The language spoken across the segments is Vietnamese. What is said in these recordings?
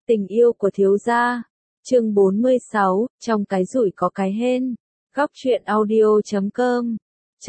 Tình yêu của thiếu gia. Chương 46, trong cái rủi có cái hên. Góc truyện audio.com.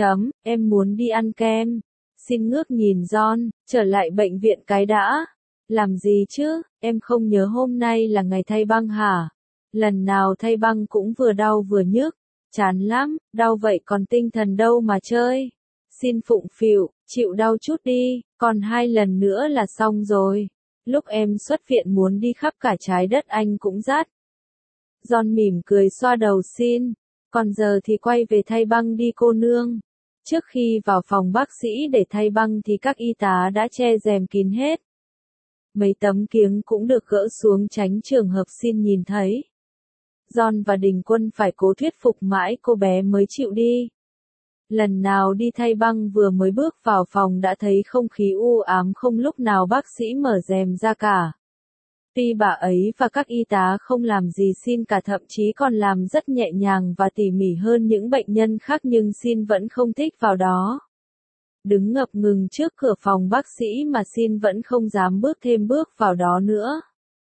Em muốn đi ăn kem. Xin ngước nhìn John, trở lại bệnh viện cái đã. Làm gì chứ, em không nhớ hôm nay là ngày thay băng hả? Lần nào thay băng cũng vừa đau vừa nhức. Chán lắm, đau vậy còn tinh thần đâu mà chơi. Xin phụng phịu, chịu đau chút đi, còn 2 lần nữa là xong rồi. Lúc em xuất viện muốn đi khắp cả trái đất anh cũng dắt. John mỉm cười xoa đầu xin. Còn giờ thì quay về thay băng đi cô nương. Trước khi vào phòng bác sĩ để thay băng thì các y tá đã che rèm kín hết. Mấy tấm kiếng cũng được gỡ xuống tránh trường hợp xin nhìn thấy. John và Đình Quân phải cố thuyết phục mãi cô bé mới chịu đi. Lần nào đi thay băng vừa mới bước vào phòng đã thấy không khí u ám, không lúc nào bác sĩ mở rèm ra cả. Tuy bà ấy và các y tá không làm gì xin cả, thậm chí còn làm rất nhẹ nhàng và tỉ mỉ hơn những bệnh nhân khác, nhưng xin vẫn không thích vào đó. Đứng ngập ngừng trước cửa phòng bác sĩ mà xin vẫn không dám bước thêm bước vào đó nữa.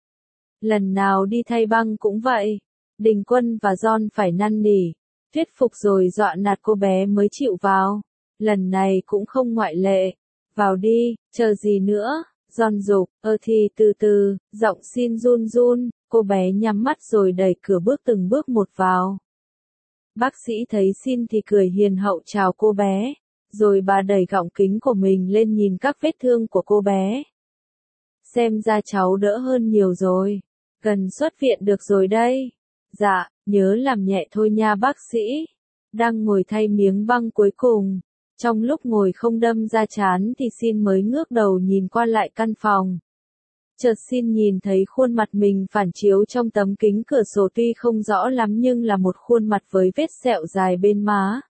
Lần nào đi thay băng cũng vậy. Đình Quân và John phải năn nỉ, thuyết phục rồi dọa nạt cô bé mới chịu vào. Lần này cũng không ngoại lệ. Vào đi, chờ gì nữa? John giục, thì từ từ, giọng xin run run, cô bé nhắm mắt rồi đẩy cửa bước từng bước một vào. Bác sĩ thấy xin thì cười hiền hậu chào cô bé, rồi bà đẩy gọng kính của mình lên nhìn các vết thương của cô bé. Xem ra cháu đỡ hơn nhiều rồi, gần xuất viện được rồi đây. Dạ, nhớ làm nhẹ thôi nha bác sĩ. Đang ngồi thay miếng băng cuối cùng. Trong lúc ngồi không đâm ra trán thì xin mới ngước đầu nhìn qua lại căn phòng. Chợt xin nhìn thấy khuôn mặt mình phản chiếu trong tấm kính cửa sổ, tuy không rõ lắm nhưng là một khuôn mặt với vết sẹo dài bên má.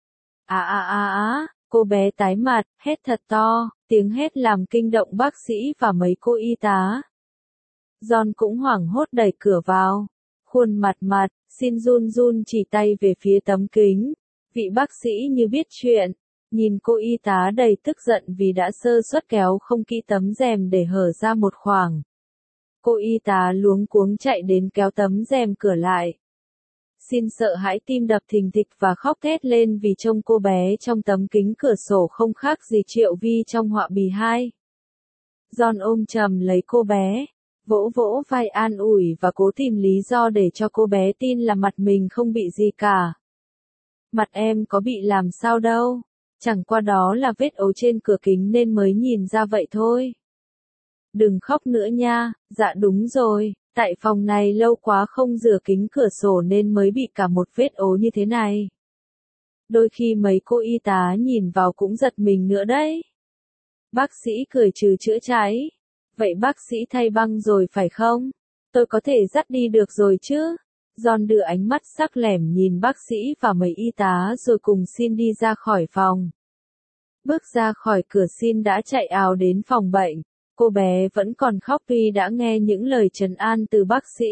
Cô bé tái mặt, hét thật to, tiếng hét làm kinh động bác sĩ và mấy cô y tá. John cũng hoảng hốt đẩy cửa vào. Khuôn mặt xin run run chỉ tay về phía tấm kính. Vị bác sĩ như biết chuyện. Nhìn cô y tá đầy tức giận vì đã sơ suất kéo không kỹ tấm rèm để hở ra một khoảng. Cô y tá luống cuống chạy đến kéo tấm rèm cửa lại. Xin sợ hãi tim đập thình thịch và khóc thét lên vì trông cô bé trong tấm kính cửa sổ không khác gì Triệu Vi trong Họa Bì 2. John ôm chầm lấy cô bé, vỗ vỗ vai an ủi và cố tìm lý do để cho cô bé tin là mặt mình không bị gì cả. Mặt em có bị làm sao đâu. Chẳng qua đó là vết ấu trên cửa kính nên mới nhìn ra vậy thôi. Đừng khóc nữa nha, dạ đúng rồi, tại phòng này lâu quá không rửa kính cửa sổ nên mới bị cả một vết ấu như thế này. Đôi khi mấy cô y tá nhìn vào cũng giật mình nữa đấy. Bác sĩ cười trừ chữa cháy. Vậy bác sĩ thay băng rồi phải không? Tôi có thể dắt đi được rồi chứ? John đưa ánh mắt sắc lẻm nhìn bác sĩ và mấy y tá rồi cùng xin đi ra khỏi phòng. Bước ra khỏi cửa xin đã chạy ào đến phòng bệnh. Cô bé vẫn còn khóc tuy đã nghe những lời trấn an từ bác sĩ.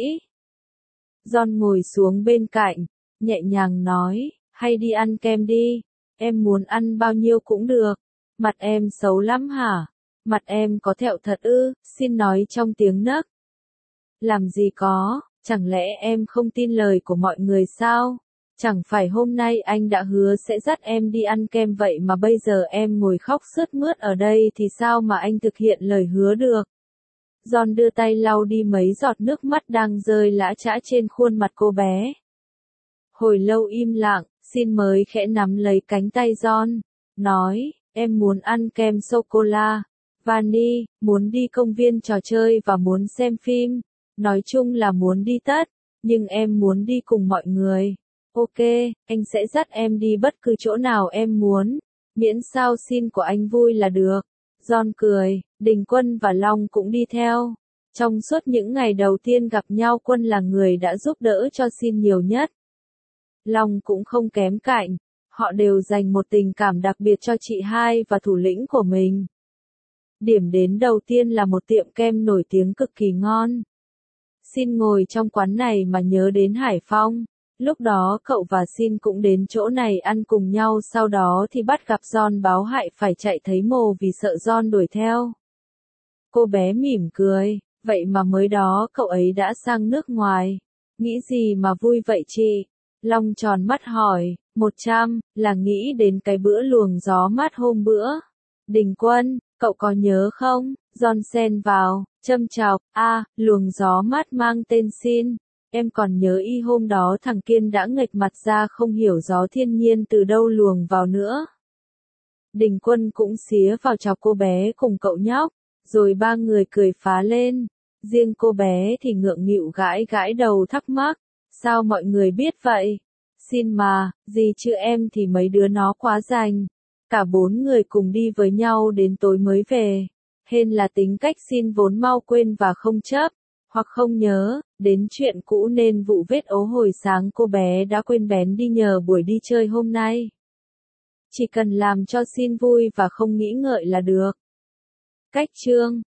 John ngồi xuống bên cạnh, nhẹ nhàng nói, hay đi ăn kem đi, em muốn ăn bao nhiêu cũng được. Mặt em xấu lắm hả? Mặt em có thẹo thật ư? Xin nói trong tiếng nấc. Làm gì có, chẳng lẽ em không tin lời của mọi người sao? Chẳng phải hôm nay anh đã hứa sẽ dắt em đi ăn kem vậy mà bây giờ em ngồi khóc sướt mướt ở đây thì sao mà anh thực hiện lời hứa được? John đưa tay lau đi mấy giọt nước mắt đang rơi lã chã trên khuôn mặt cô bé. Hồi lâu im lặng, xin mới khẽ nắm lấy cánh tay John, nói, em muốn ăn kem sô-cô-la, vani, muốn đi công viên trò chơi và muốn xem phim. Nói chung là muốn đi tất, nhưng em muốn đi cùng mọi người. Ok, anh sẽ dắt em đi bất cứ chỗ nào em muốn, miễn sao xin của anh vui là được. John cười, Đình Quân và Long cũng đi theo. Trong suốt những ngày đầu tiên gặp nhau, Quân là người đã giúp đỡ cho xin nhiều nhất. Long cũng không kém cạnh, họ đều dành một tình cảm đặc biệt cho chị hai và thủ lĩnh của mình. Điểm đến đầu tiên là một tiệm kem nổi tiếng cực kỳ ngon. Xin ngồi trong quán này mà nhớ đến Hải Phong. Lúc đó cậu và Xin cũng đến chỗ này ăn cùng nhau, sau đó thì bắt gặp John báo hại phải chạy thấy mồ vì sợ John đuổi theo. Cô bé mỉm cười, Vậy mà mới đó cậu ấy đã sang nước ngoài. Nghĩ gì mà vui vậy chị? Long tròn mắt hỏi, 100, là nghĩ đến cái bữa luồng gió mát hôm bữa. Đình Quân, cậu có nhớ không? John xen vào, châm chọc, luồng gió mát mang tên Xin. Em còn nhớ y hôm đó thằng Kiên đã nghệch mặt ra không hiểu gió thiên nhiên từ đâu luồng vào nữa. Đình Quân cũng xía vào chọc cô bé cùng cậu nhóc, rồi ba người cười phá lên. Riêng cô bé thì ngượng nghịu gãi gãi đầu thắc mắc, sao mọi người biết vậy? Xin mà, gì chứ em thì mấy đứa nó quá rành. Cả 4 người cùng đi với nhau đến tối mới về. Hên là tính cách Xin vốn mau quên và không chấp, hoặc không nhớ, đến chuyện cũ nên vụ vết ố hồi sáng cô bé đã quên bén đi nhờ buổi đi chơi hôm nay. Chỉ cần làm cho Xin vui và không nghĩ ngợi là được. Cách chương